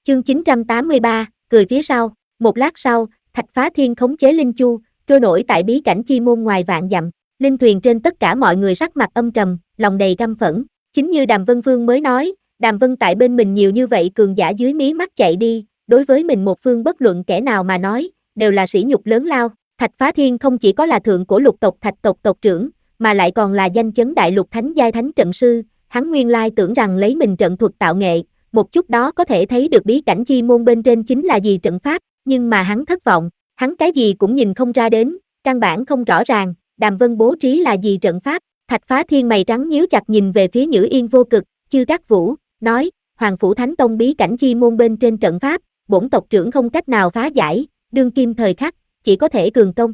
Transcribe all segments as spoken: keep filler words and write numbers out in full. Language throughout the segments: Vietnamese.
Chương chín trăm tám mươi ba, cười phía sau. Một lát sau, Thạch Phá Thiên khống chế Linh Chu, trôi nổi tại bí cảnh chi môn ngoài vạn dặm. Linh thuyền trên tất cả mọi người sắc mặt âm trầm, lòng đầy căm phẫn. Chính như Đàm Vân Phương mới nói, Đàm Vân tại bên mình nhiều như vậy cường giả dưới mí mắt chạy đi, đối với mình một phương bất luận kẻ nào mà nói, đều là sỉ nhục lớn lao. Thạch Phá Thiên không chỉ có là thượng cổ lục tộc Thạch tộc tộc trưởng, mà lại còn là danh chấn đại lục thánh giai thánh trận sư. Hắn nguyên lai tưởng rằng lấy mình trận thuật tạo nghệ, một chút đó có thể thấy được bí cảnh chi môn bên trên chính là gì trận pháp, nhưng mà hắn thất vọng, hắn cái gì cũng nhìn không ra đến, căn bản không rõ ràng, Đàm Vân bố trí là gì trận pháp. Thạch Phá Thiên mày trắng nhíu chặt nhìn về phía Nhữ Yên Vô Cực, Chư Cát Vũ, nói, Hoàng Phủ Thánh Tông bí cảnh chi môn bên trên trận pháp, bổn tộc trưởng không cách nào phá giải, đương kim thời khắc, chỉ có thể cường công.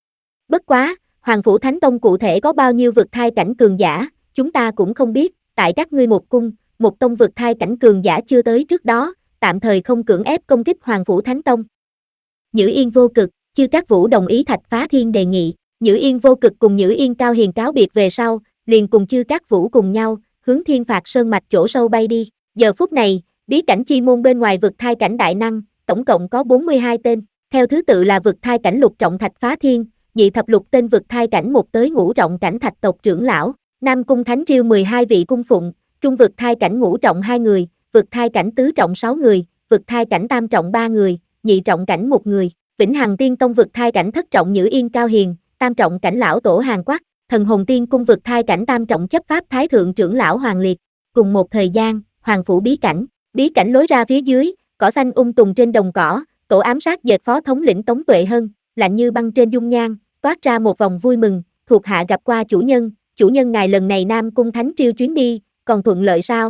Bất quá, Hoàng Phủ Thánh Tông cụ thể có bao nhiêu vực thai cảnh cường giả, chúng ta cũng không biết, tại các ngươi một cung, một tông vực thai cảnh cường giả chưa tới trước đó, tạm thời không cưỡng ép công kích Hoàng Phủ Thánh Tông. Nhữ Yên Vô Cực, Chư Cát Vũ đồng ý Thạch Phá Thiên đề nghị. Nhữ Yên Vô Cực cùng Nhữ Yên Cao Hiền cáo biệt về sau, liền cùng Chư Cát Vũ cùng nhau, hướng Thiên Phạt Sơn mạch chỗ sâu bay đi. Giờ phút này, bí cảnh chi môn bên ngoài vực thai cảnh đại năng, tổng cộng có bốn mươi hai tên, theo thứ tự là vực thai cảnh lục trọng Thạch Phá Thiên, nhị thập lục tên vực thai cảnh một tới ngũ trọng cảnh Thạch tộc trưởng lão, Nam cung Thánh Triêu mười hai vị cung phụng, trung vực thai cảnh ngũ trọng hai người, vực thai cảnh tứ trọng sáu người, vực thai cảnh tam trọng ba người, nhị trọng cảnh một người, Vĩnh Hằng Tiên Tông vực thai cảnh thất trọng Nhữ Yên Cao Hiền, tam trọng cảnh lão tổ Hàn Quắc, Thần Hồn Tiên Cung vực thai cảnh tam trọng chấp pháp thái thượng trưởng lão Hoàng Liệt. Cùng một thời gian, Hoàng phủ bí cảnh, bí cảnh lối ra phía dưới, cỏ xanh um tùm trên đồng cỏ, tổ ám sát dệt phó thống lĩnh Tống Tuệ Hân, lạnh như băng trên dung nhan, toát ra một vòng vui mừng, thuộc hạ gặp qua chủ nhân, chủ nhân ngài lần này Nam cung Thánh Triêu chuyến đi, còn thuận lợi sao?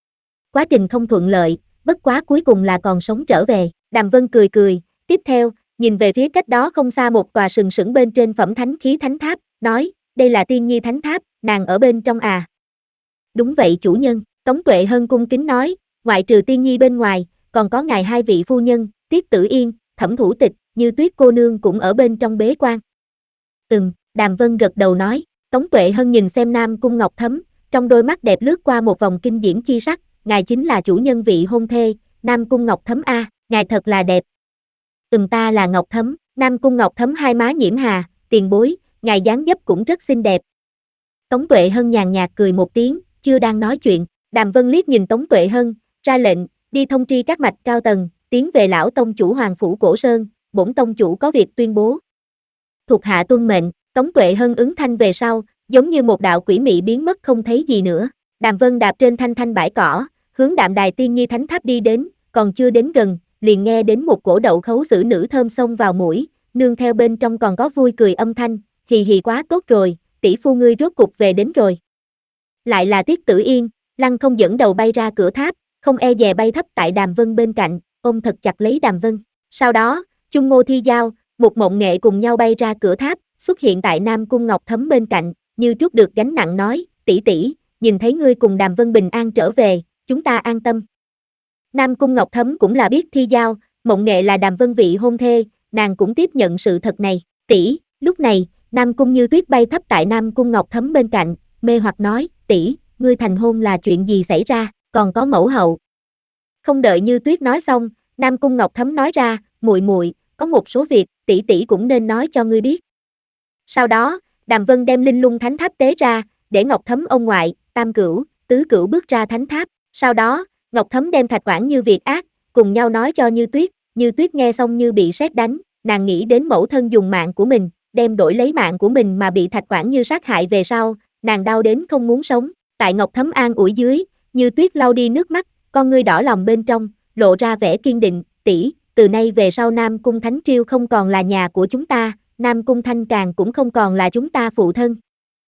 Quá trình không thuận lợi, bất quá cuối cùng là còn sống trở về. Đàm Vân cười cười, tiếp theo, nhìn về phía cách đó không xa một tòa sừng sững bên trên phẩm thánh khí thánh tháp, nói, đây là Tiên Nhi thánh tháp, nàng ở bên trong à? Đúng vậy chủ nhân, Tống Tuệ Hân cung kính nói, ngoại trừ Tiên Nhi bên ngoài, còn có ngài hai vị phu nhân, Tiết Tử Yên, Thẩm Thủ Tịch, Như Tuyết cô nương cũng ở bên trong bế quan. Ừm, Đàm Vân gật đầu nói, Tống Tuệ Hân nhìn xem Nam cung Ngọc Thấm, trong đôi mắt đẹp lướt qua một vòng kinh diễm chi sắc, ngài chính là chủ nhân vị hôn thê, Nam cung Ngọc Thấm a, ngài thật là đẹp. Ừm ta là Ngọc Thấm, Nam cung Ngọc Thấm hai má nhiễm hà, tiền bối, ngài dáng dấp cũng rất xinh đẹp. Tống Tuệ Hân nhàn nhạt cười một tiếng, chưa đang nói chuyện, Đàm Vân liếc nhìn Tống Tuệ Hân, ra lệnh, đi thông tri các mạch cao tầng, tiến về lão tông chủ Hoàng phủ Cổ Sơn, bổn tông chủ có việc tuyên bố. Thuộc hạ tuân mệnh, Tống Tuệ Hân ứng thanh về sau, giống như một đạo quỷ mị biến mất không thấy gì nữa. Đàm Vân đạp trên thanh thanh bãi cỏ, hướng Đạm Đài Tiên Nhi thánh tháp đi đến, còn chưa đến gần, liền nghe đến một cổ đậu khấu xử nữ thơm xông vào mũi, nương theo bên trong còn có vui cười âm thanh, hì hì quá tốt rồi, tỷ phu ngươi rốt cục về đến rồi. Lại là Tiết Tử Yên, lăng không dẫn đầu bay ra cửa tháp, không e dè bay thấp tại Đàm Vân bên cạnh, ôm thật chặt lấy Đàm Vân. Sau đó, Chung Ngô Thi Giao, một mộng nghệ cùng nhau bay ra cửa tháp, xuất hiện tại Nam cung Ngọc Thấm bên cạnh, như trút được gánh nặng nói, tỷ tỷ, nhìn thấy ngươi cùng Đàm Vân bình an trở về, chúng ta an tâm. Nam cung Ngọc Thấm cũng là biết Thi Giao, mộng nghệ là Đàm Vân vị hôn thê, nàng cũng tiếp nhận sự thật này, tỷ. Lúc này, Nam cung Như Tuyết bay thấp tại Nam cung Ngọc Thấm bên cạnh, mê hoặc nói, tỷ, ngươi thành hôn là chuyện gì xảy ra, còn có mẫu hậu. Không đợi Như Tuyết nói xong, Nam cung Ngọc Thấm nói ra, muội muội, có một số việc, tỷ tỷ cũng nên nói cho ngươi biết. Sau đó, Đàm Vân đem Linh Lung Thánh Tháp tế ra, để Ngọc Thấm ông ngoại, Tam Cửu, Tứ Cửu bước ra thánh tháp. Sau đó, Ngọc Thấm đem Thạch Oản Như việc ác, cùng nhau nói cho Như Tuyết. Như Tuyết nghe xong như bị sét đánh, nàng nghĩ đến mẫu thân dùng mạng của mình, đem đổi lấy mạng của mình mà bị Thạch Oản Như sát hại về sau, nàng đau đến không muốn sống. Tại Ngọc Thấm an ủi dưới, Như Tuyết lau đi nước mắt, con ngươi đỏ lòng bên trong, lộ ra vẻ kiên định, tỷ, từ nay về sau Nam cung Thánh Triêu không còn là nhà của chúng ta, Nam cung Thanh Càng cũng không còn là chúng ta phụ thân.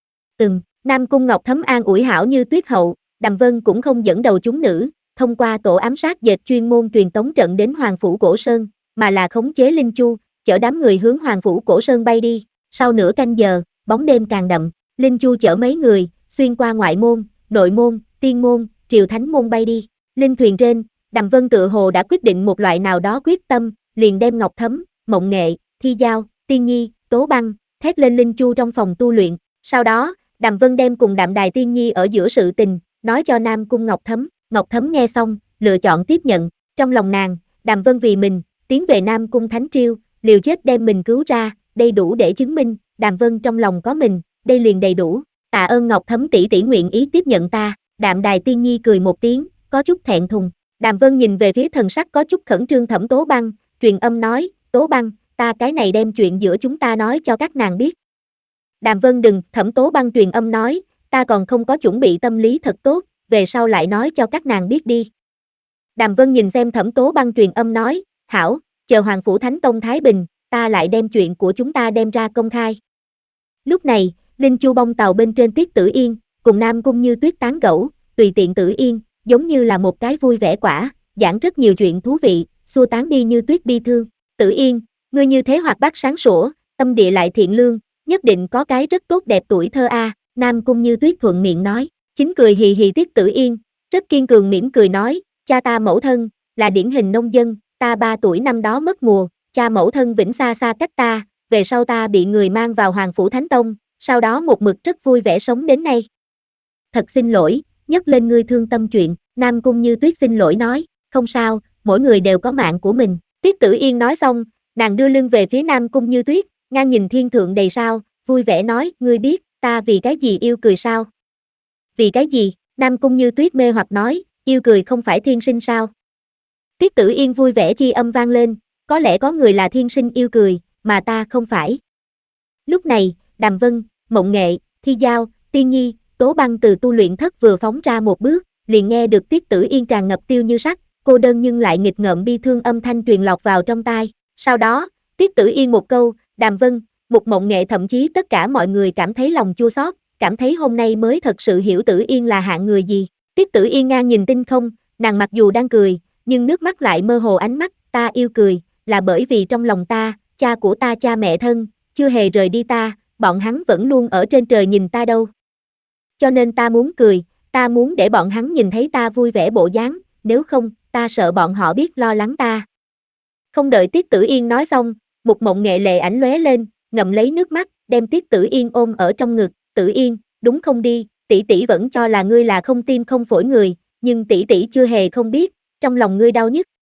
Ừm, Nam cung Ngọc Thấm an ủi hảo Như Tuyết hậu, Đàm Vân cũng không dẫn đầu chúng nữ, thông qua tổ ám sát dệt chuyên môn truyền tống trận đến Hoàng phủ Cổ Sơn, mà là khống chế Linh Chu, chở đám người hướng Hoàng phủ Cổ Sơn bay đi. Sau nửa canh giờ, bóng đêm càng đậm, Linh Chu chở mấy người, xuyên qua ngoại môn, nội môn, tiên môn, triều thánh môn bay đi. Linh thuyền trên, Đàm Vân tự hồ đã quyết định một loại nào đó quyết tâm, liền đem Ngọc Thấm, Mộng Nghệ, Thi Giao, Tiên Nhi, Tố Băng, thét lên Linh Chu trong phòng tu luyện. Sau đó, Đàm Vân đem cùng Đạm Đài Tiên Nhi ở giữa sự tình, nói cho Nam cung Ngọc Thấm. Ngọc Thấm nghe xong, lựa chọn tiếp nhận. Trong lòng nàng, Đàm Vân vì mình, tiến về Nam Cung Thánh Triều, liều chết đem mình cứu ra, đây đủ để chứng minh, Đàm Vân trong lòng có mình, đây liền đầy đủ. Tạ ơn Ngọc Thấm tỷ tỷ nguyện ý tiếp nhận ta, Đạm Đài Tiên Nhi cười một tiếng, có chút thẹn thùng. Đàm Vân nhìn về phía thần sắc có chút khẩn trương Thẩm Tố Băng, truyền âm nói, Tố Băng, ta cái này đem chuyện giữa chúng ta nói cho các nàng biết. Đàm Vân đừng, Thẩm Tố Băng truyền âm nói, ta còn không có chuẩn bị tâm lý thật tốt, về sau lại nói cho các nàng biết đi. Đàm Vân nhìn xem Thẩm Tố Băng truyền âm nói, hảo, chờ Hoàng Phủ Thánh Tông Thái Bình, ta lại đem chuyện của chúng ta đem ra công khai. Lúc này, Linh Chu bông tàu bên trên Tiết Tử Yên, cùng Nam Cung Như Tuyết tán gẫu, tùy tiện Tử Yên, giống như là một cái vui vẻ quả, giảng rất nhiều chuyện thú vị, xua tán đi Như Tuyết bi thương. Tử Yên, ngươi như thế hoạt bát sáng sủa, tâm địa lại thiện lương, nhất định có cái rất tốt đẹp tuổi thơ a. Nam Cung Như Tuyết thuận miệng nói, chính cười hì hì Tiết Tử Yên, rất kiên cường mỉm cười nói, cha ta mẫu thân, là điển hình nông dân, ta ba tuổi năm đó mất mùa, cha mẫu thân vĩnh xa xa cách ta, về sau ta bị người mang vào Hoàng Phủ Thánh Tông, sau đó một mực rất vui vẻ sống đến nay. Thật xin lỗi, nhắc lên ngươi thương tâm chuyện, Nam Cung Như Tuyết xin lỗi nói, không sao, mỗi người đều có mạng của mình. Tiết Tử Yên nói xong, nàng đưa lưng về phía Nam Cung Như Tuyết, ngang nhìn thiên thượng đầy sao, vui vẻ nói, ngươi biết, ta vì cái gì yêu cười sao? Vì cái gì? Nam Cung Như Tuyết mê hoặc nói, yêu cười không phải thiên sinh sao? Tiết Tử Yên vui vẻ chi âm vang lên, có lẽ có người là thiên sinh yêu cười, mà ta không phải. Lúc này, Đàm Vân, Mộng Nghệ, Thi Giao, Tiên Nhi, Tố Băng từ tu luyện thất vừa phóng ra một bước, liền nghe được Tiết Tử Yên tràn ngập tiêu như sắc, cô đơn nhưng lại nghịch ngợm bi thương âm thanh truyền lọt vào trong tai. Sau đó, Tiết Tử Yên một câu, Đàm Vân, một Mộng Nghệ thậm chí tất cả mọi người cảm thấy lòng chua xót, cảm thấy hôm nay mới thật sự hiểu Tử Yên là hạng người gì. Tiết Tử Yên ngang nhìn tinh không, nàng mặc dù đang cười, nhưng nước mắt lại mơ hồ ánh mắt, ta yêu cười, là bởi vì trong lòng ta, cha của ta cha mẹ thân, chưa hề rời đi ta, bọn hắn vẫn luôn ở trên trời nhìn ta đâu. Cho nên ta muốn cười, ta muốn để bọn hắn nhìn thấy ta vui vẻ bộ dáng, nếu không, ta sợ bọn họ biết lo lắng ta. Không đợi Tiết Tử Yên nói xong, một Mộng Nghệ lệ ảnh lóe lên, ngậm lấy nước mắt, đem Tiết Tử Yên ôm ở trong ngực, Tử Yên, đúng không đi, tỷ tỷ vẫn cho là ngươi là không tim không phổi người, nhưng tỷ tỷ chưa hề không biết, trong lòng ngươi đau nhất,